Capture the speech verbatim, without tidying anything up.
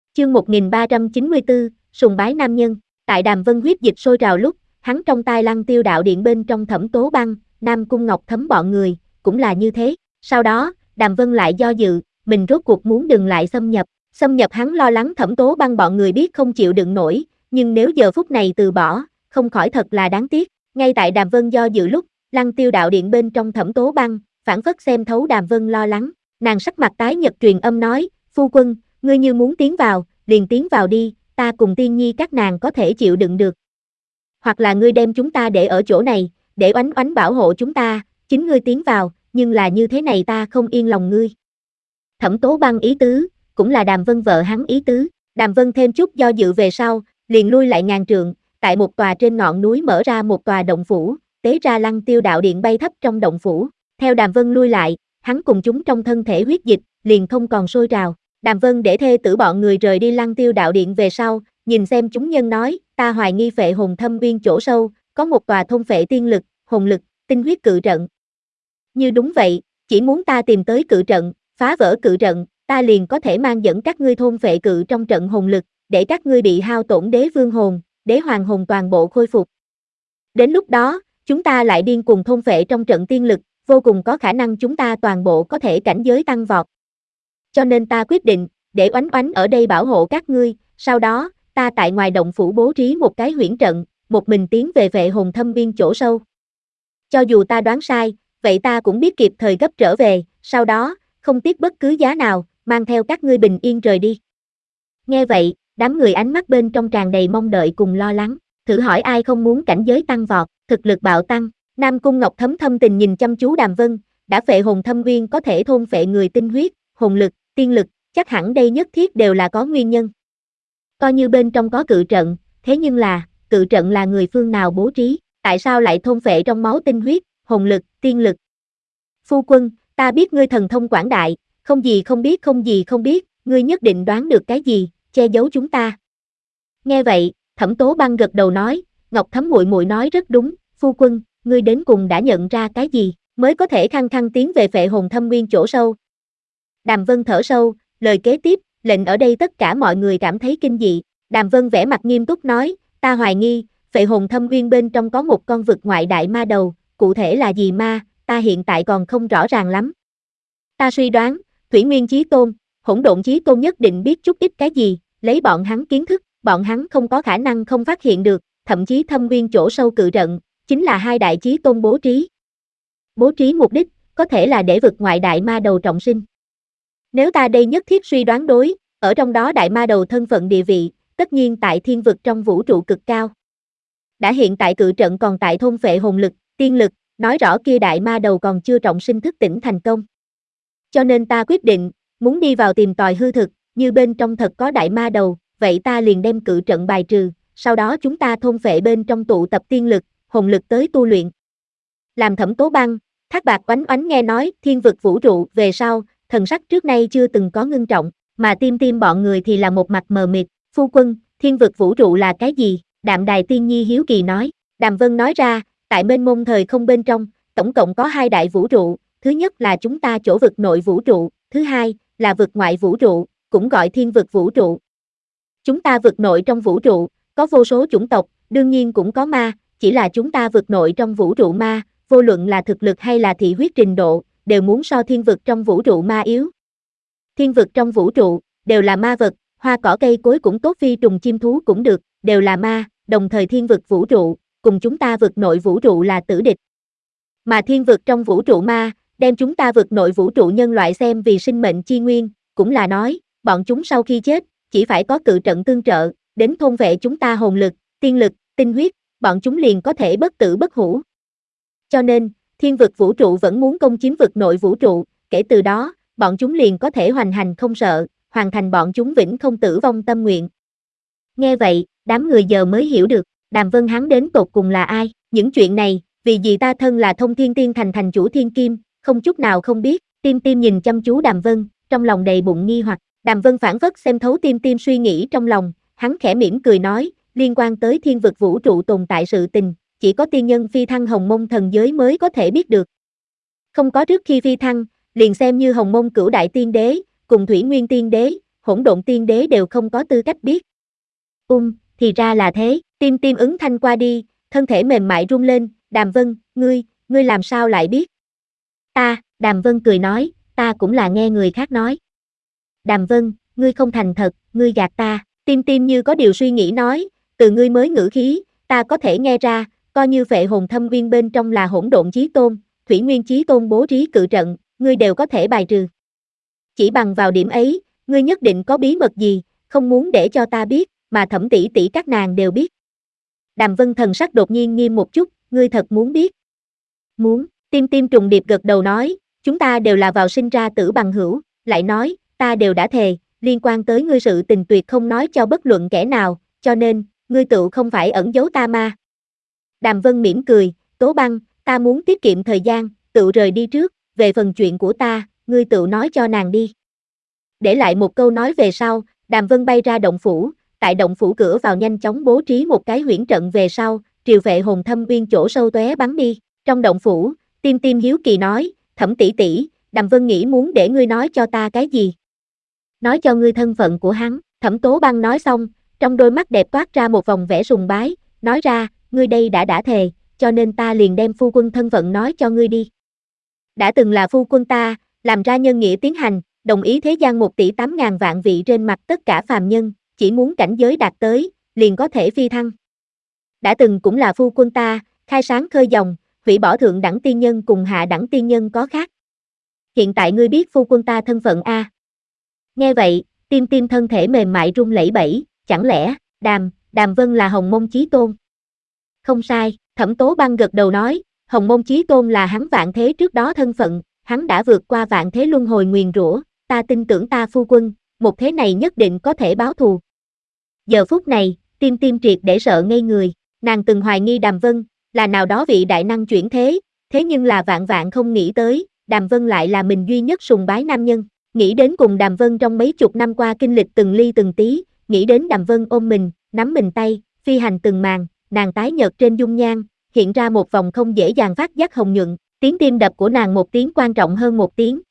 Chương một nghìn ba trăm chín mươi tư, sùng bái nam nhân. Tại Đàm Vân huyết dịch sôi trào lúc, hắn trong tai Lăng Tiêu đạo điện bên trong Thẩm Tố Băng, Nam Cung Ngọc Thấm bọn người, cũng là như thế. Sau đó, Đàm Vân lại do dự, mình rốt cuộc muốn đừng lại xâm nhập. Xâm nhập hắn lo lắng Thẩm Tố Băng bọn người biết không chịu đựng nổi, nhưng nếu giờ phút này từ bỏ, không khỏi thật là đáng tiếc. Ngay tại Đàm Vân do dự lúc, Lăng Tiêu đạo điện bên trong Thẩm Tố Băng, phản phất xem thấu Đàm Vân lo lắng, nàng sắc mặt tái nhợt truyền âm nói, phu quân, ngươi như muốn tiến vào, liền tiến vào đi, ta cùng Tiên Nhi các nàng có thể chịu đựng được. Hoặc là ngươi đem chúng ta để ở chỗ này, để Oánh Oánh bảo hộ chúng ta, chính ngươi tiến vào, nhưng là như thế này ta không yên lòng ngươi. Thẩm Tố Băng ý tứ, cũng là Đàm Vân vợ hắn ý tứ, Đàm Vân thêm chút do dự về sau, liền lui lại ngàn trượng, tại một tòa trên ngọn núi mở ra một tòa động phủ, tế ra Lăng Tiêu đạo điện bay thấp trong động phủ, theo Đàm Vân lui lại, hắn cùng chúng trong thân thể huyết dịch, liền không còn sôi trào. Đàm Vân để thê tử bọn người rời đi Lăng Tiêu đạo điện về sau, nhìn xem chúng nhân nói, ta hoài nghi Phệ Hồn Thâm Uyên chỗ sâu, có một tòa thôn phệ tiên lực, hồn lực, tinh huyết cự trận. Như đúng vậy, chỉ muốn ta tìm tới cự trận, phá vỡ cự trận, ta liền có thể mang dẫn các ngươi thôn phệ cự trong trận hồn lực, để các ngươi bị hao tổn đế vương hồn, đế hoàng hồn toàn bộ khôi phục. Đến lúc đó, chúng ta lại điên cùng thôn phệ trong trận tiên lực, vô cùng có khả năng chúng ta toàn bộ có thể cảnh giới tăng vọt. Cho nên ta quyết định, để Oánh Oánh ở đây bảo hộ các ngươi, sau đó, ta tại ngoài động phủ bố trí một cái huyễn trận, một mình tiến về Phệ Hồn Thâm Uyên chỗ sâu. Cho dù ta đoán sai, vậy ta cũng biết kịp thời gấp trở về, sau đó, không tiếc bất cứ giá nào, mang theo các ngươi bình yên rời đi. Nghe vậy, đám người ánh mắt bên trong tràn đầy mong đợi cùng lo lắng, thử hỏi ai không muốn cảnh giới tăng vọt, thực lực bạo tăng. Nam Cung Ngọc Thấm thâm tình nhìn chăm chú Đàm Vân, đã Phệ Hồn Thâm Uyên có thể thôn phệ người tinh huyết, hồn lực, tiên lực, chắc hẳn đây nhất thiết đều là có nguyên nhân. Coi như bên trong có cự trận, thế nhưng là, cự trận là người phương nào bố trí, tại sao lại thôn phệ trong máu tinh huyết, hồn lực, tiên lực? Phu quân, ta biết ngươi thần thông quảng đại, không gì không biết không gì không biết, ngươi nhất định đoán được cái gì, che giấu chúng ta. Nghe vậy, Thẩm Tố Băng gật đầu nói, Ngọc Thấm muội muội nói rất đúng, phu quân, ngươi đến cùng đã nhận ra cái gì, mới có thể khăng khăng tiến về Phệ Hồn Thâm Uyên chỗ sâu. Đàm Vân thở sâu, lời kế tiếp, lệnh ở đây tất cả mọi người cảm thấy kinh dị. Đàm Vân vẻ mặt nghiêm túc nói, ta hoài nghi, Phệ Hồn Thâm Uyên bên trong có một con vực ngoại đại ma đầu, cụ thể là gì ma, ta hiện tại còn không rõ ràng lắm. Ta suy đoán, Thủy Nguyên Chí Tôn, Hỗn Độn Chí Tôn nhất định biết chút ít cái gì, lấy bọn hắn kiến thức, bọn hắn không có khả năng không phát hiện được, thậm chí Thâm Uyên chỗ sâu cự trận, chính là hai đại chí tôn bố trí. Bố trí mục đích, có thể là để vực ngoại đại ma đầu trọng sinh. Nếu ta đây nhất thiết suy đoán đối, ở trong đó đại ma đầu thân phận địa vị, tất nhiên tại thiên vực trong vũ trụ cực cao. Đã hiện tại cự trận còn tại thôn phệ hồn lực, tiên lực, nói rõ kia đại ma đầu còn chưa trọng sinh thức tỉnh thành công. Cho nên ta quyết định, muốn đi vào tìm tòi hư thực, như bên trong thật có đại ma đầu, vậy ta liền đem cự trận bài trừ, sau đó chúng ta thôn phệ bên trong tụ tập tiên lực, hồn lực tới tu luyện. Làm Thẩm Tố Băng, Thác Bạt Oánh Oánh nghe nói thiên vực vũ trụ về sau, thần sắc trước nay chưa từng có ngưng trọng, mà Tim Tim bọn người thì là một mặt mờ mịt, phu quân, thiên vực vũ trụ là cái gì? Đạm Đài Tiên Nhi hiếu kỳ nói, Đàm Vân nói ra, tại mênh mông thời không bên trong, tổng cộng có hai đại vũ trụ, thứ nhất là chúng ta chỗ vực nội vũ trụ, thứ hai là vực ngoại vũ trụ, cũng gọi thiên vực vũ trụ. Chúng ta vực nội trong vũ trụ, có vô số chủng tộc, đương nhiên cũng có ma, chỉ là chúng ta vực nội trong vũ trụ ma, vô luận là thực lực hay là thị huyết trình độ, đều muốn so thiên vực trong vũ trụ ma yếu. Thiên vực trong vũ trụ, đều là ma vật, hoa cỏ cây cối cũng tốt, phi trùng chim thú cũng được, đều là ma, đồng thời thiên vực vũ trụ, cùng chúng ta vực nội vũ trụ là tử địch. Mà thiên vực trong vũ trụ ma, đem chúng ta vực nội vũ trụ nhân loại xem vì sinh mệnh chi nguyên, cũng là nói, bọn chúng sau khi chết, chỉ phải có cự trận tương trợ, đến thôn vệ chúng ta hồn lực, tiên lực, tinh huyết, bọn chúng liền có thể bất tử bất hủ. Cho nên, thiên vực vũ trụ vẫn muốn công chiếm vực nội vũ trụ, kể từ đó, bọn chúng liền có thể hoành hành không sợ, hoàn thành bọn chúng vĩnh không tử vong tâm nguyện. Nghe vậy, đám người giờ mới hiểu được, Đàm Vân hắn đến tột cùng là ai, những chuyện này, vì gì ta thân là Thông Thiên Tiên Thành thành chủ Thiên Kim, không chút nào không biết. Tim Tim nhìn chăm chú Đàm Vân, trong lòng đầy bụng nghi hoặc. Đàm Vân phản phất xem thấu Tim Tim suy nghĩ trong lòng, hắn khẽ mỉm cười nói, liên quan tới thiên vực vũ trụ tồn tại sự tình, chỉ có tiên nhân phi thăng Hồng Mông thần giới mới có thể biết được. Không có trước khi phi thăng, liền xem như Hồng Mông cửu đại tiên đế, cùng Thủy Nguyên tiên đế, hỗn độn tiên đế đều không có tư cách biết. Um, thì ra là thế, tim tim ứng thanh qua đi, thân thể mềm mại run lên, Đàm Vân, ngươi, ngươi làm sao lại biết? Ta, Đàm Vân cười nói, ta cũng là nghe người khác nói. Đàm Vân, ngươi không thành thật, ngươi gạt ta, tim tim như có điều suy nghĩ nói, từ ngươi mới ngữ khí, ta có thể nghe ra, coi như Phệ Hồn Thâm Uyên bên trong là hỗn độn chí tôn, Thủy Nguyên chí tôn bố trí cự trận, ngươi đều có thể bài trừ. Chỉ bằng vào điểm ấy, ngươi nhất định có bí mật gì, không muốn để cho ta biết, mà Thẩm tỷ tỷ các nàng đều biết. Đàm Vân thần sắc đột nhiên nghiêm một chút, ngươi thật muốn biết? Muốn, tim tim trùng điệp gật đầu nói, chúng ta đều là vào sinh ra tử bằng hữu, lại nói, ta đều đã thề, liên quan tới ngươi sự tình tuyệt không nói cho bất luận kẻ nào, cho nên, ngươi tự không phải ẩn giấu ta mà. Đàm Vân mỉm cười, Tố Băng, ta muốn tiết kiệm thời gian, tự rời đi trước, về phần chuyện của ta, ngươi tự nói cho nàng đi. Để lại một câu nói về sau, Đàm Vân bay ra động phủ, tại động phủ cửa vào nhanh chóng bố trí một cái huyễn trận về sau, triều Phệ Hồn Thâm Uyên chỗ sâu tóe bắn đi. Trong động phủ, Tim Tim hiếu kỳ nói, Thẩm tỷ tỷ, Đàm Vân nghĩ muốn để ngươi nói cho ta cái gì? Nói cho ngươi thân phận của hắn. Thẩm Tố Băng nói xong, trong đôi mắt đẹp toát ra một vòng vẻ sùng bái, nói ra, ngươi đây đã đã thề, cho nên ta liền đem phu quân thân phận nói cho ngươi đi. Đã từng là phu quân ta, làm ra nhân nghĩa tiến hành, đồng ý thế gian một tỷ tám ngàn vạn vị trên mặt tất cả phàm nhân, chỉ muốn cảnh giới đạt tới, liền có thể phi thăng. Đã từng cũng là phu quân ta, khai sáng khơi dòng, hủy bỏ thượng đẳng tiên nhân cùng hạ đẳng tiên nhân có khác. Hiện tại ngươi biết phu quân ta thân phận a? Nghe vậy, Tim Tim thân thể mềm mại run lẩy bẩy, chẳng lẽ, Đàm, Đàm Vân là Hồng Mông Chí Tôn? Không sai, Thẩm Tố Băng gật đầu nói, Hồng Mông Chí Tôn là hắn vạn thế trước đó thân phận, hắn đã vượt qua vạn thế luân hồi nguyền rủa, ta tin tưởng ta phu quân, một thế này nhất định có thể báo thù. Giờ phút này, Tim Tim triệt để sợ ngây người, nàng từng hoài nghi Đàm Vân, là nào đó vị đại năng chuyển thế, thế nhưng là vạn vạn không nghĩ tới, Đàm Vân lại là mình duy nhất sùng bái nam nhân, nghĩ đến cùng Đàm Vân trong mấy chục năm qua kinh lịch từng ly từng tí, nghĩ đến Đàm Vân ôm mình, nắm mình tay, phi hành từng màn, nàng tái nhợt trên dung nhan, hiện ra một vòng không dễ dàng phát giác hồng nhuận, tiếng tim đập của nàng một tiếng quan trọng hơn một tiếng,